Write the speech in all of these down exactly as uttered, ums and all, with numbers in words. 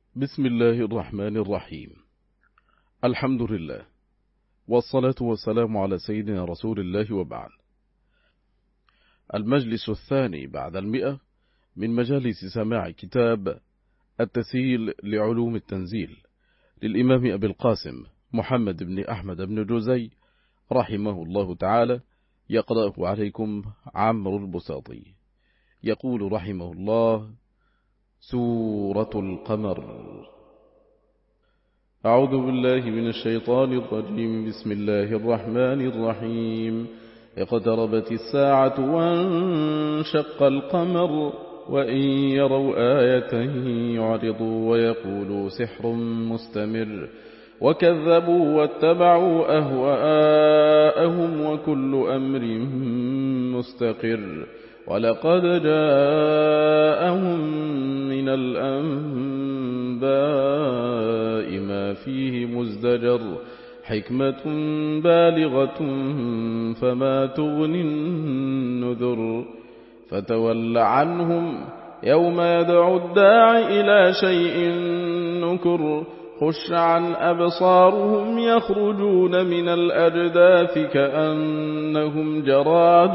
بسم الله الرحمن الرحيم. الحمد لله، والصلاة والسلام على سيدنا رسول الله، وبعد. المجلس الثاني بعد المئة من مجالس سماع كتاب التسهيل لعلوم التنزيل للإمام أبي القاسم محمد بن أحمد بن جوزي رحمه الله تعالى، يقرأه عليكم عمرو البساطي. يقول رحمه الله: سورة القمر. أعوذ بالله من الشيطان الرجيم. بسم الله الرحمن الرحيم. اقتربت الساعة وانشق القمر وإن يروا آية يعرضوا ويقولوا سحر مستمر وكذبوا واتبعوا أهواءهم وكل أمر مستقر ولقد جاءهم من الأنباء ما فيه مزدجر حكمة بالغة فما تغني النذر فتول عنهم يوم يدعو الداعي إلى شيء نكر خش عن أبصارهم يخرجون من الأجداث كأنهم جراد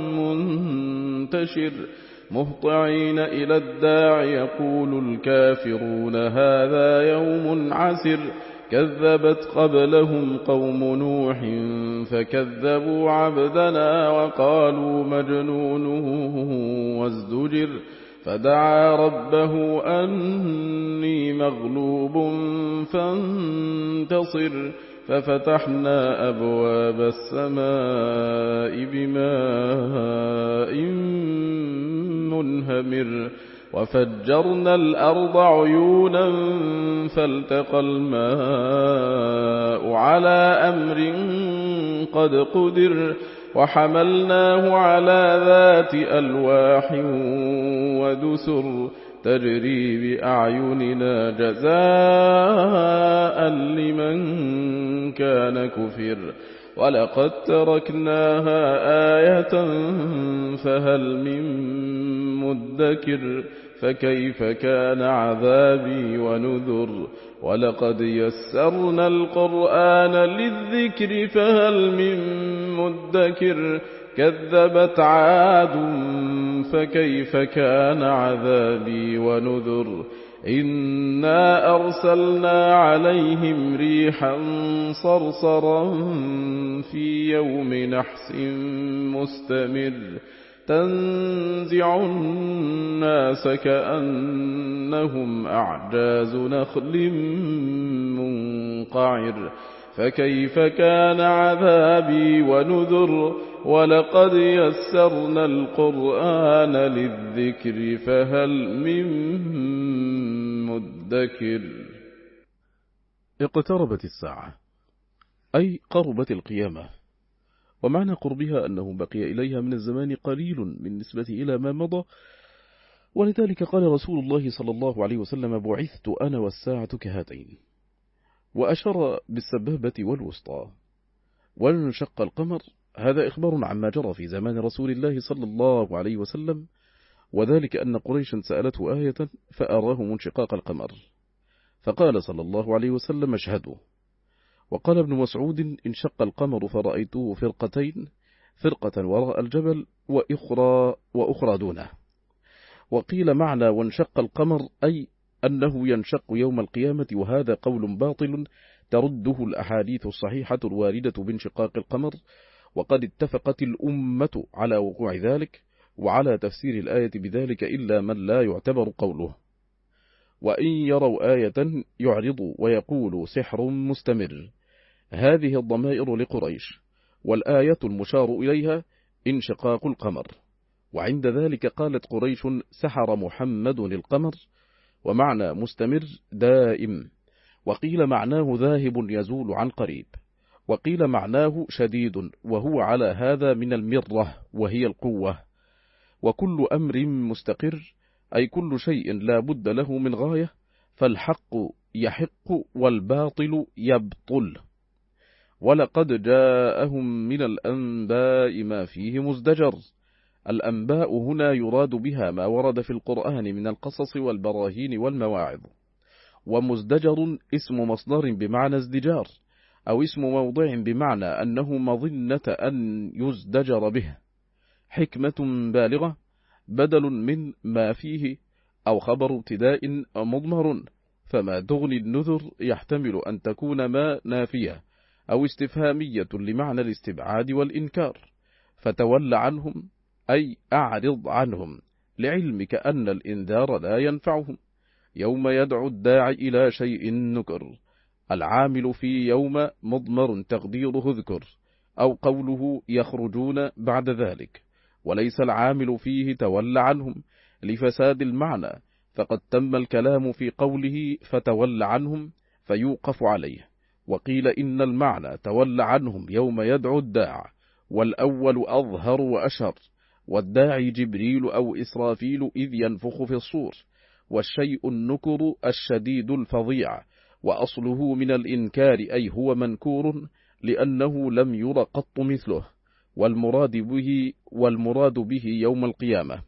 منتشر مهطعين إلى الداع يقول الكافرون هذا يوم عسر كذبت قبلهم قوم نوح فكذبوا عبدنا وقالوا مجنون وازدجر فدعا ربه أني مغلوب فانتصر ففتحنا أبواب السماء بماء منهمر وفجرنا الأرض عيونا فالتقى الماء على أمر قد قدر وحملناه على ذات ألواح ودسر تجري بأعيننا جزاء لمن كان كفر ولقد تركناها آية فهل من مدكر فكيف كان عذابي ونذر ولقد يسرنا القرآن للذكر فهل من مدكر كذبت عاد فكيف كان عذابي ونذر إنا أرسلنا عليهم ريحا صرصرا في يوم نحس مستمر تنزع الناس كأنهم أعجاز نخل منقعر فكيف كان عذابي ونذر ولقد يسرنا القرآن للذكر فهل من مدكر. اقتربت الساعة أي قربت القيامة، ومعنى قربها أنه بقي إليها من الزمان قليل بالنسبة إلى ما مضى، ولذلك قال رسول الله صلى الله عليه وسلم بعثت أنا والساعة كهاتين، وأشار بالسبابة والوسطى. وانشق القمر هذا إخبار عما جرى في زمان رسول الله صلى الله عليه وسلم، وذلك أن قريشا سألته آية فأراه انشقاق القمر فقال صلى الله عليه وسلم اشهدوا. وقال ابن مسعود انشق القمر فرأيته فرقتين، فرقة وراء الجبل وأخرى, وأخرى دونه. وقيل معنى وانشق القمر أي أنه ينشق يوم القيامة، وهذا قول باطل ترده الأحاديث الصحيحة الواردة بانشقاق القمر، وقد اتفقت الأمة على وقوع ذلك وعلى تفسير الآية بذلك إلا من لا يعتبر قوله. وإن يروا آية يعرضوا ويقولوا سحر مستمر، هذه الضمائر لقريش، والآية المشار إليها انشقاق القمر، وعند ذلك قالت قريش سحر محمد القمر، ومعنى مستمر دائم، وقيل معناه ذاهب يزول عن قريب، وقيل معناه شديد، وهو على هذا من المرة وهي القوة. وكل أمر مستقر أي كل شيء لا بد له من غاية، فالحق يحق والباطل يبطل. ولقد جاءهم من الأنباء ما فيه مزدجر، الأنباء هنا يراد بها ما ورد في القرآن من القصص والبراهين والمواعظ، ومزدجر اسم مصدر بمعنى ازدجار، أو اسم موضع بمعنى أنه مظنة أن يزدجر به. حكمة بالغة بدل من ما فيه، أو خبر ابتداء مضمر، فما تغني النذر يحتمل أن تكون ما نافية أو استفهامية لمعنى الاستبعاد والإنكار. فتول عنهم أي أعرض عنهم، لعلمك أن الإنذار لا ينفعهم. يوم يدعو الداعي إلى شيء نكر. العامل في يوم مضمر تقديره اذكر، أو قوله يخرجون بعد ذلك، وليس العامل فيه تول عنهم لفساد المعنى، فقد تم الكلام في قوله فتول عنهم فيوقف عليه. وقيل إن المعنى تول عنهم يوم يدعو الداع، والأول أظهر وأشهر، والداعي جبريل أو إسرافيل إذ ينفخ في الصور، والشيء النكر الشديد الفظيع، وأصله من الإنكار أي هو منكور لأنه لم ير قط مثله، والمراد به, والمراد به يوم القيامة.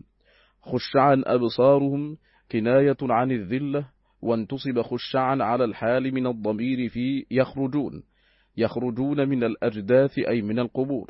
خشعا أبصارهم كناية عن الذلة، وانتصب خشعا على الحال من الضمير في يخرجون. يخرجون من الأجداث أي من القبور،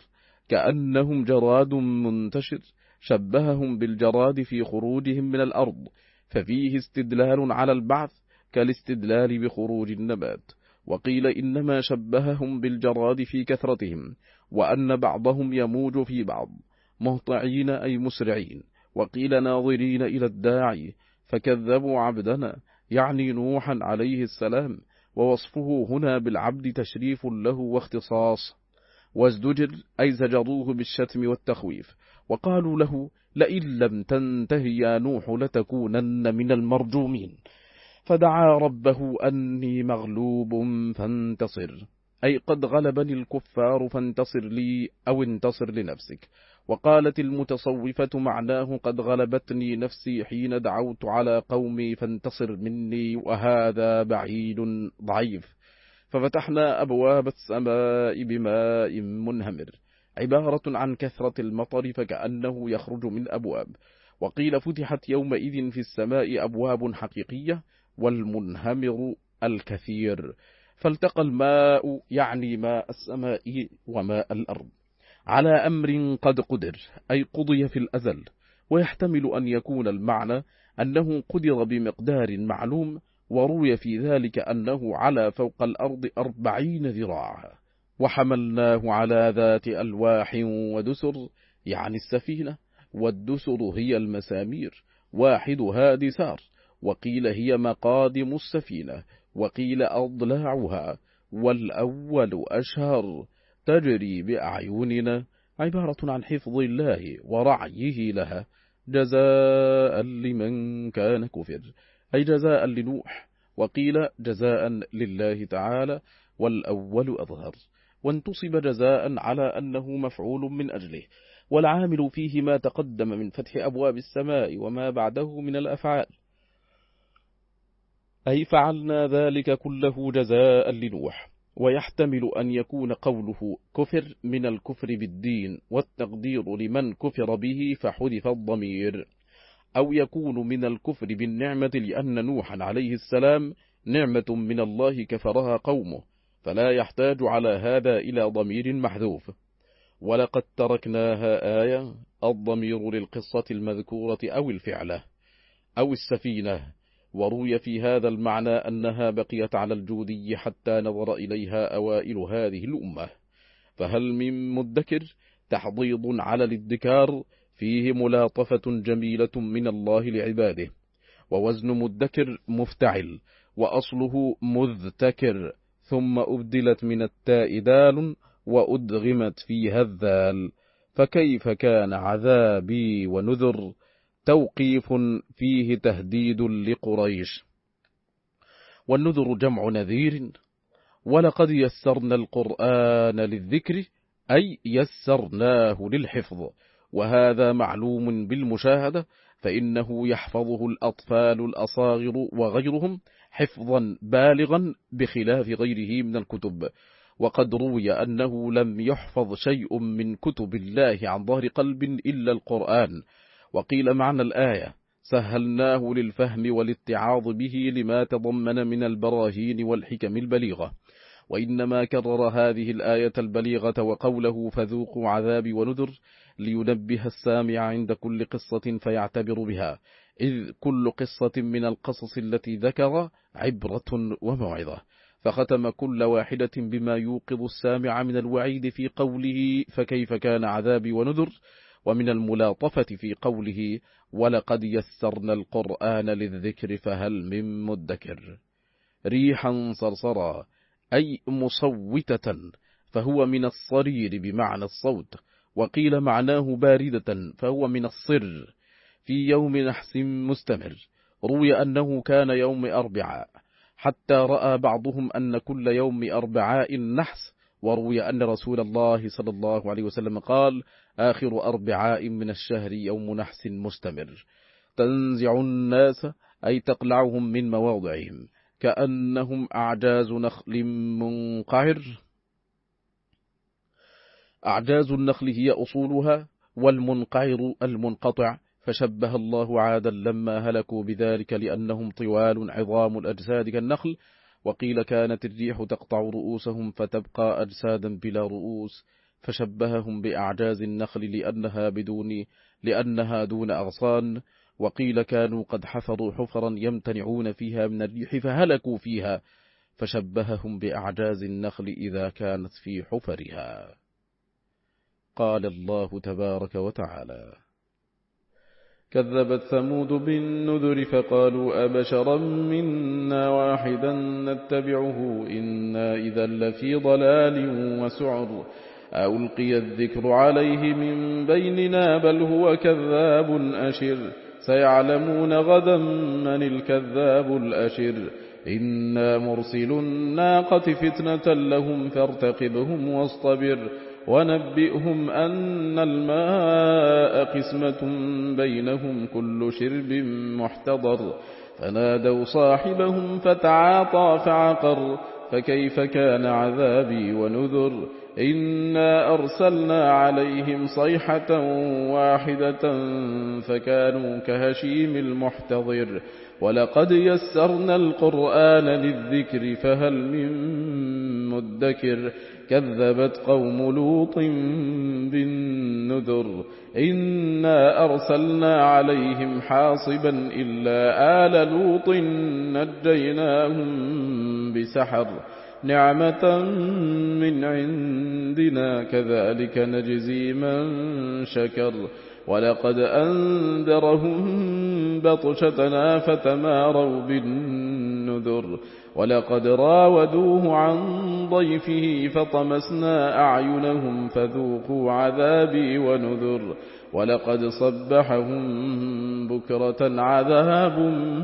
كأنهم جراد منتشر، شبههم بالجراد في خروجهم من الأرض، ففيه استدلال على البعث كالاستدلال بخروج النبات. وقيل إنما شبههم بالجراد في كثرتهم، وأن بعضهم يموج في بعض، مهطعين أي مسرعين. وقيل ناظرين إلى الداعي، فكذبوا عبدنا يعني نوحا عليه السلام، ووصفه هنا بالعبد تشريف له واختصاص. وازدجر أي زجروه بالشتم والتخويف، وقالوا له لئن لم تنته يا نوح لتكونن من المرجومين، فدعا ربه أني مغلوب فانتصر، أي قد غلبني الكفار فانتصر لي أو انتصر لنفسك. وقالت المتصوفة معناه قد غلبتني نفسي حين دعوت على قومي فانتصر مني، وهذا بعيد ضعيف. ففتحنا أبواب السماء بماء منهمر، عبارة عن كثرة المطر فكأنه يخرج من أبواب. وقيل فتحت يومئذ في السماء أبواب حقيقية، والمنهمر الكثير. فالتقى الماء يعني ماء السماء وماء الأرض على أمر قد قدر، أي قضي في الأزل. ويحتمل أن يكون المعنى أنه قدر بمقدار معلوم، وروي في ذلك أنه على فوق الأرض أربعين ذراعا. وحملناه على ذات ألواح ودسر، يعني السفينة، والدسر هي المسامير، واحدها دسار، وقيل هي مقادم السفينة، وقيل أضلاعها، والأول أشهر، تجري بأعيننا، عبارة عن حفظ الله ورعيه لها، جزاء لمن كان كفر، أي جزاء لنوح. وقيل جزاء لله تعالى، والأول أظهر. وانتصب جزاء على أنه مفعول من أجله، والعامل فيه ما تقدم من فتح أبواب السماء وما بعده من الأفعال، أي فعلنا ذلك كله جزاء لنوح. ويحتمل أن يكون قوله كفر من الكفر بالدين، والتقدير لمن كفر به فحذف الضمير، أو يكون من الكفر بالنعمة لأن نوحا عليه السلام نعمة من الله كفرها قومه، فلا يحتاج على هذا إلى ضمير محذوف. ولقد تركناها آية، الضمير للقصة المذكورة أو الفعلة أو السفينة. وروي في هذا المعنى أنها بقيت على الجودي حتى نظر إليها أوائل هذه الأمة. فهل من مدكر تحضيض على الادكار، فيه ملاطفة جميلة من الله لعباده. ووزن مدكر مفتعل، وأصله مذتكر، ثم أبدلت من التاء دال وأدغمت فيها الذال، فكيف كان عذابي ونذر، توقيف فيه تهديد لقريش. والنذر جمع نذير. ولقد يسرنا القرآن للذكر، أي يسرناه للحفظ، وهذا معلوم بالمشاهدة، فإنه يحفظه الأطفال الأصاغر وغيرهم حفظا بالغا بخلاف غيره من الكتب. وقد روي أنه لم يحفظ شيء من كتب الله عن ظهر قلب إلا القرآن. وقيل معنى الآية سهلناه للفهم والاتعاظ به لما تضمن من البراهين والحكم البليغة، وإنما كرر هذه الآية البليغة وقوله فذوقوا عذابي ونذر لينبه السامع عند كل قصة فيعتبر بها، إذ كل قصة من القصص التي ذكر عبرة وموعظة، فختم كل واحدة بما يوقظ السامع من الوعيد في قوله فكيف كان عذابي ونذر، ومن الملاطفة في قوله ولقد يسرنا القرآن للذكر فهل من مدكر. ريحا صرصرا أي مصوتة، فهو من الصرير بمعنى الصوت، وقيل معناه باردة فهو من الصر، في يوم نحس مستمر. روي أنه كان يوم أربعاء، حتى رأى بعضهم أن كل يوم أربعاء نحس، وروي أن رسول الله صلى الله عليه وسلم قال آخر أربعاء من الشهر يوم نحس مستمر. تنزع الناس أي تقلعهم من مواضعهم كأنهم أعجاز نخل منقعر. أعجاز النخل هي أصولها، والمنقعر المنقطع، فشبه الله عادا لما هلكوا بذلك لأنهم طوال عظام الأجساد كالنخل. وقيل كانت الريح تقطع رؤوسهم فتبقى أجسادا بلا رؤوس، فشبههم بأعجاز النخل لأنها, بدون لأنها دون أغصان. وقيل كانوا قد حفروا حفرا يمتنعون فيها من الريح فهلكوا فيها، فشبههم بأعجاز النخل إذا كانت في حفرها. قال الله تبارك وتعالى كذبت ثمود بالنذر فقالوا أبشرا منا واحدا نتبعه إنا إذا لفي ضلال وسعر ألقي الذكر عليه من بيننا بل هو كذاب أشر سيعلمون غدا من الكذاب الأشر إنا مرسل الناقة فتنة لهم فارتقبهم واصطبر ونبئهم أن الماء قسمة بينهم كل شرب محتضر فنادوا صاحبهم فتعاطى فعقر فكيف كان عذابي ونذر إنا أرسلنا عليهم صيحة واحدة فكانوا كهشيم المحتضر ولقد يسرنا القرآن للذكر فهل من مدكر كذبت قوم لوط بالنذر إنا أرسلنا عليهم حاصبا إلا آل لوط نجيناهم بسحر نعمة من عندنا كذلك نجزي من شكر ولقد أنذرهم بطشتنا فتماروا بالنذر ولقد راودوه عن ضيفه فطمسنا أعينهم فذوقوا عذابي ونذر ولقد صبحهم بكرة عذاب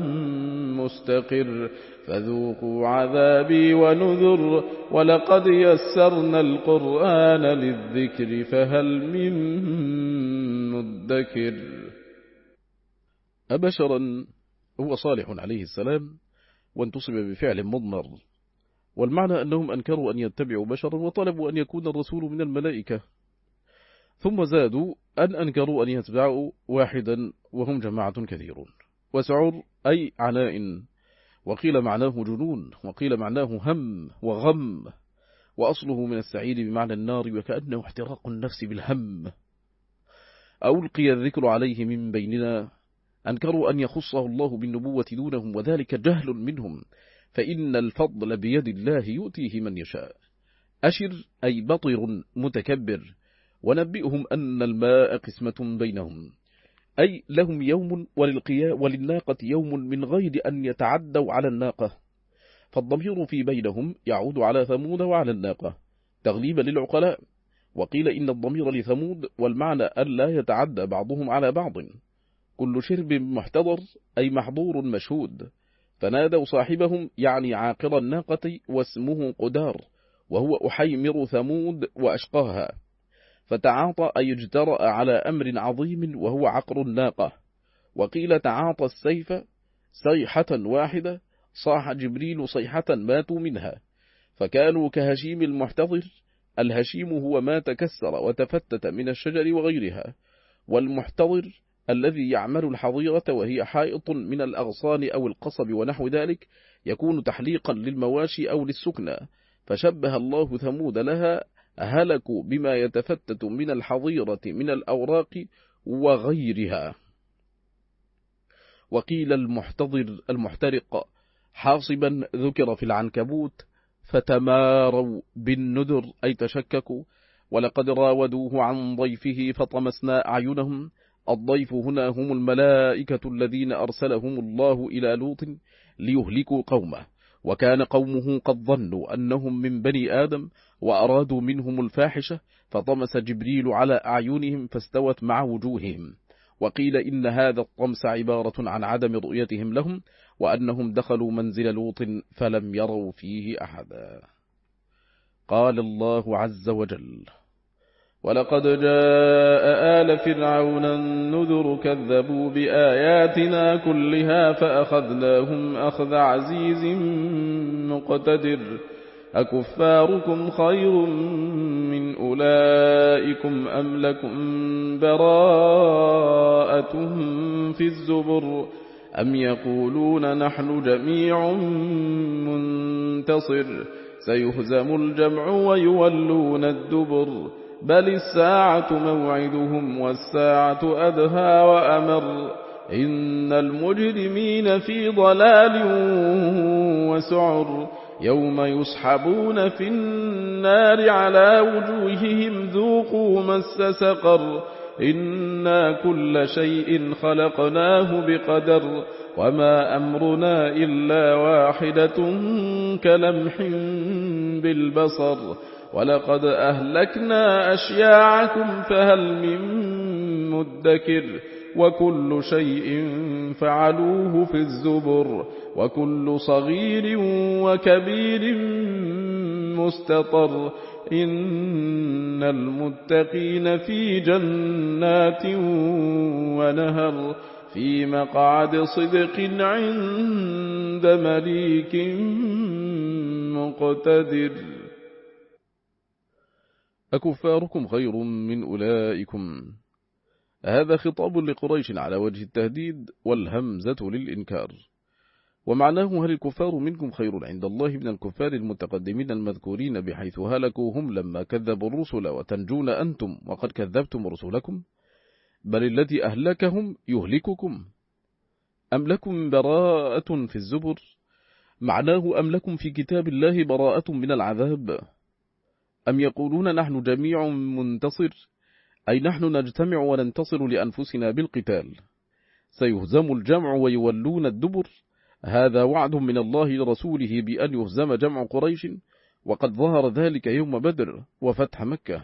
مستقر فذوقوا عذابي ونذر ولقد يسرنا القرآن للذكر فهل من مدكر. أبشرا هو صالح عليه السلام وانتصب بفعل مضمر، والمعنى أنهم أنكروا أن يتبعوا بشرا وطلبوا أن يكون الرسول من الملائكة، ثم زادوا أن أنكروا أن يتبعوا واحدا وهم جماعة كثيرون. وسعر أي عناء، وقيل معناه جنون، وقيل معناه هم وغم، وأصله من السعيد بمعنى النار وكأنه احتراق النفس بالهم. ألقي الذكر عليه من بيننا، أنكروا أن يخصه الله بالنبوة دونهم وذلك جهل منهم، فإن الفضل بيد الله يؤتيه من يشاء. أشر أي بطر متكبر، ونبئهم أن الماء قسمة بينهم، أي لهم يوم وللناقة يوم من غير أن يتعدوا على الناقة، فالضمير في بينهم يعود على ثمود وعلى الناقة تغليبا للعقلاء. وقيل إن الضمير لثمود والمعنى ألا يتعدى بعضهم على بعض. كل شرب محتضر أي محظور مشهود، فنادوا صاحبهم يعني عاقر الناقة واسمه قدار وهو أحيمر ثمود وأشقاها، فتعاطى أي اجترأ على أمر عظيم وهو عقر الناقة. وقيل تعاطى السيف صيحة واحدة، صاح جبريل صيحة ماتوا منها، فكانوا كهشيم المحتضر. الهشيم هو ما تكسر وتفتت من الشجر وغيرها، والمحتضر الذي يعمل الحظيرة وهي حائط من الأغصان أو القصب ونحو ذلك يكون تحليقا للمواشي أو للسكنى، فشبه الله ثمود لها هلكوا بما يتفتت من الحظيرة من الأوراق وغيرها. وقيل المحتضر المحترق حاصبا ذكر في العنكبوت، فتماروا بالنذر أي تشككوا. ولقد راودوه عن ضيفه فطمسنا أعينهم. الضيف هنا هم الملائكة الذين أرسلهم الله إلى لوط ليهلكوا قومه، وكان قومه قد ظنوا أنهم من بني آدم وأرادوا منهم الفاحشة، فطمس جبريل على أعينهم فاستوت مع وجوههم. وقيل إن هذا الطمس عبارة عن عدم رؤيتهم لهم، وأنهم دخلوا منزل لوط فلم يروا فيه أحدا. قال الله عز وجل: ولقد جاء آل فرعون النذر كذبوا بآياتنا كلها فأخذناهم أخذ عزيز مقتدر. أكفاركم خير من أولئكم أم لكم براءة في الزبر أم يقولون نحن جميع منتصر سيهزم الجمع ويولون الدبر بل الساعة موعدهم والساعة أدهى وأمر إن المجرمين في ضلال وسعر يوم يسحبون في النار على وجوههم ذوقوا مس سقر إنا كل شيء خلقناه بقدر وما أمرنا إلا واحدة كلمح بالبصر ولقد أهلكنا أشياعكم فهل من مدكر وكل شيء فعلوه في الزبر وكل صغير وكبير مستطر إن المتقين في جنات ونهر في مقعد صدق عند مليك مقتدر. أكفاركم خير من أولئكم؟ هذا خطاب لقريش على وجه التهديد والهمزة للإنكار، ومعناه: هل الكفار منكم خير عند الله من الكفار المتقدمين المذكورين بحيث هلكوا هم لما كذبوا الرسل وتنجون أنتم وقد كذبتم رسلكم؟ بل الذي أهلكهم يهلككم. أم لكم براءة في الزبر؟ معناه: أم لكم في كتاب الله براءة من العذاب؟ أم يقولون نحن جميع منتصر، أي نحن نجتمع وننتصر لأنفسنا بالقتال. سيهزم الجمع ويولون الدبر، هذا وعد من الله لرسوله بأن يهزم جمع قريش، وقد ظهر ذلك يوم بدر وفتح مكة.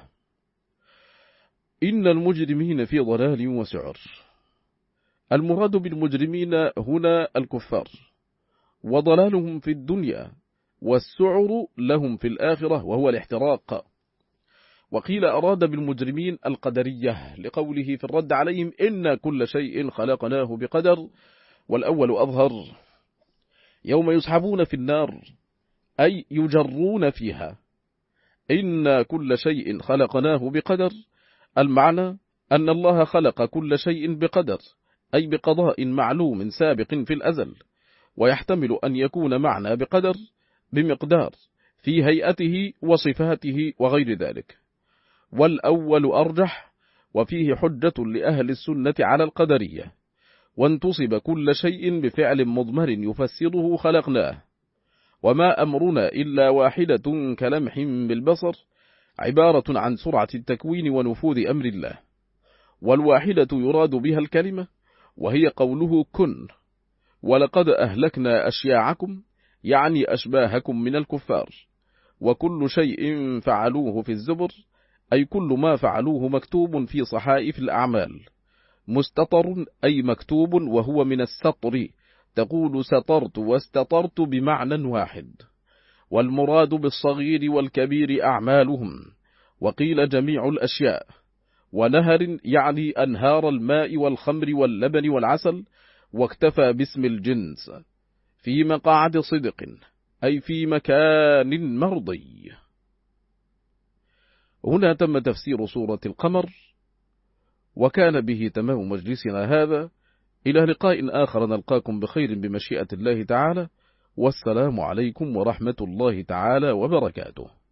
إن المجرمين في ضلال وسعر. المراد بالمجرمين هنا الكفار، وضلالهم في الدنيا، والسعر لهم في الآخرة وهو الاحتراق. وقيل أراد بالمجرمين القدرية لقوله في الرد عليهم: إن كل شيء خلقناه بقدر، والأول أظهر. يوم يسحبون في النار أي يجرون فيها. إن كل شيء خلقناه بقدر، المعنى أن الله خلق كل شيء بقدر، أي بقضاء معلوم سابق في الأزل، ويحتمل أن يكون معنى بقدر بمقدار في هيئته وصفاته وغير ذلك، والأول أرجح، وفيه حجة لأهل السنة على القدرية. وانتصب كل شيء بفعل مضمر يفسره خلقناه. وما أمرنا إلا واحدة كلمح بالبصر، عبارة عن سرعة التكوين ونفوذ أمر الله. والواحدة يراد بها الكلمة، وهي قوله كن. ولقد أهلكنا أشياعكم، يعني أشباهكم من الكفار. وكل شيء فعلوه في الزبر، أي كل ما فعلوه مكتوب في صحائف الأعمال. مستطر أي مكتوب، وهو من السطر، تقول سطرت واستطرت بمعنى واحد. والمراد بالصغير والكبير أعمالهم، وقيل جميع الأشياء. ونهر يعني أنهار الماء والخمر واللبن والعسل، واكتفى باسم الجنس. في مقعد صدق أي في مكان مرضي. هنا تم تفسير سورة القمر، وكان به تمام مجلسنا هذا. إلى لقاء آخر نلقاكم بخير بمشيئة الله تعالى، والسلام عليكم ورحمة الله تعالى وبركاته.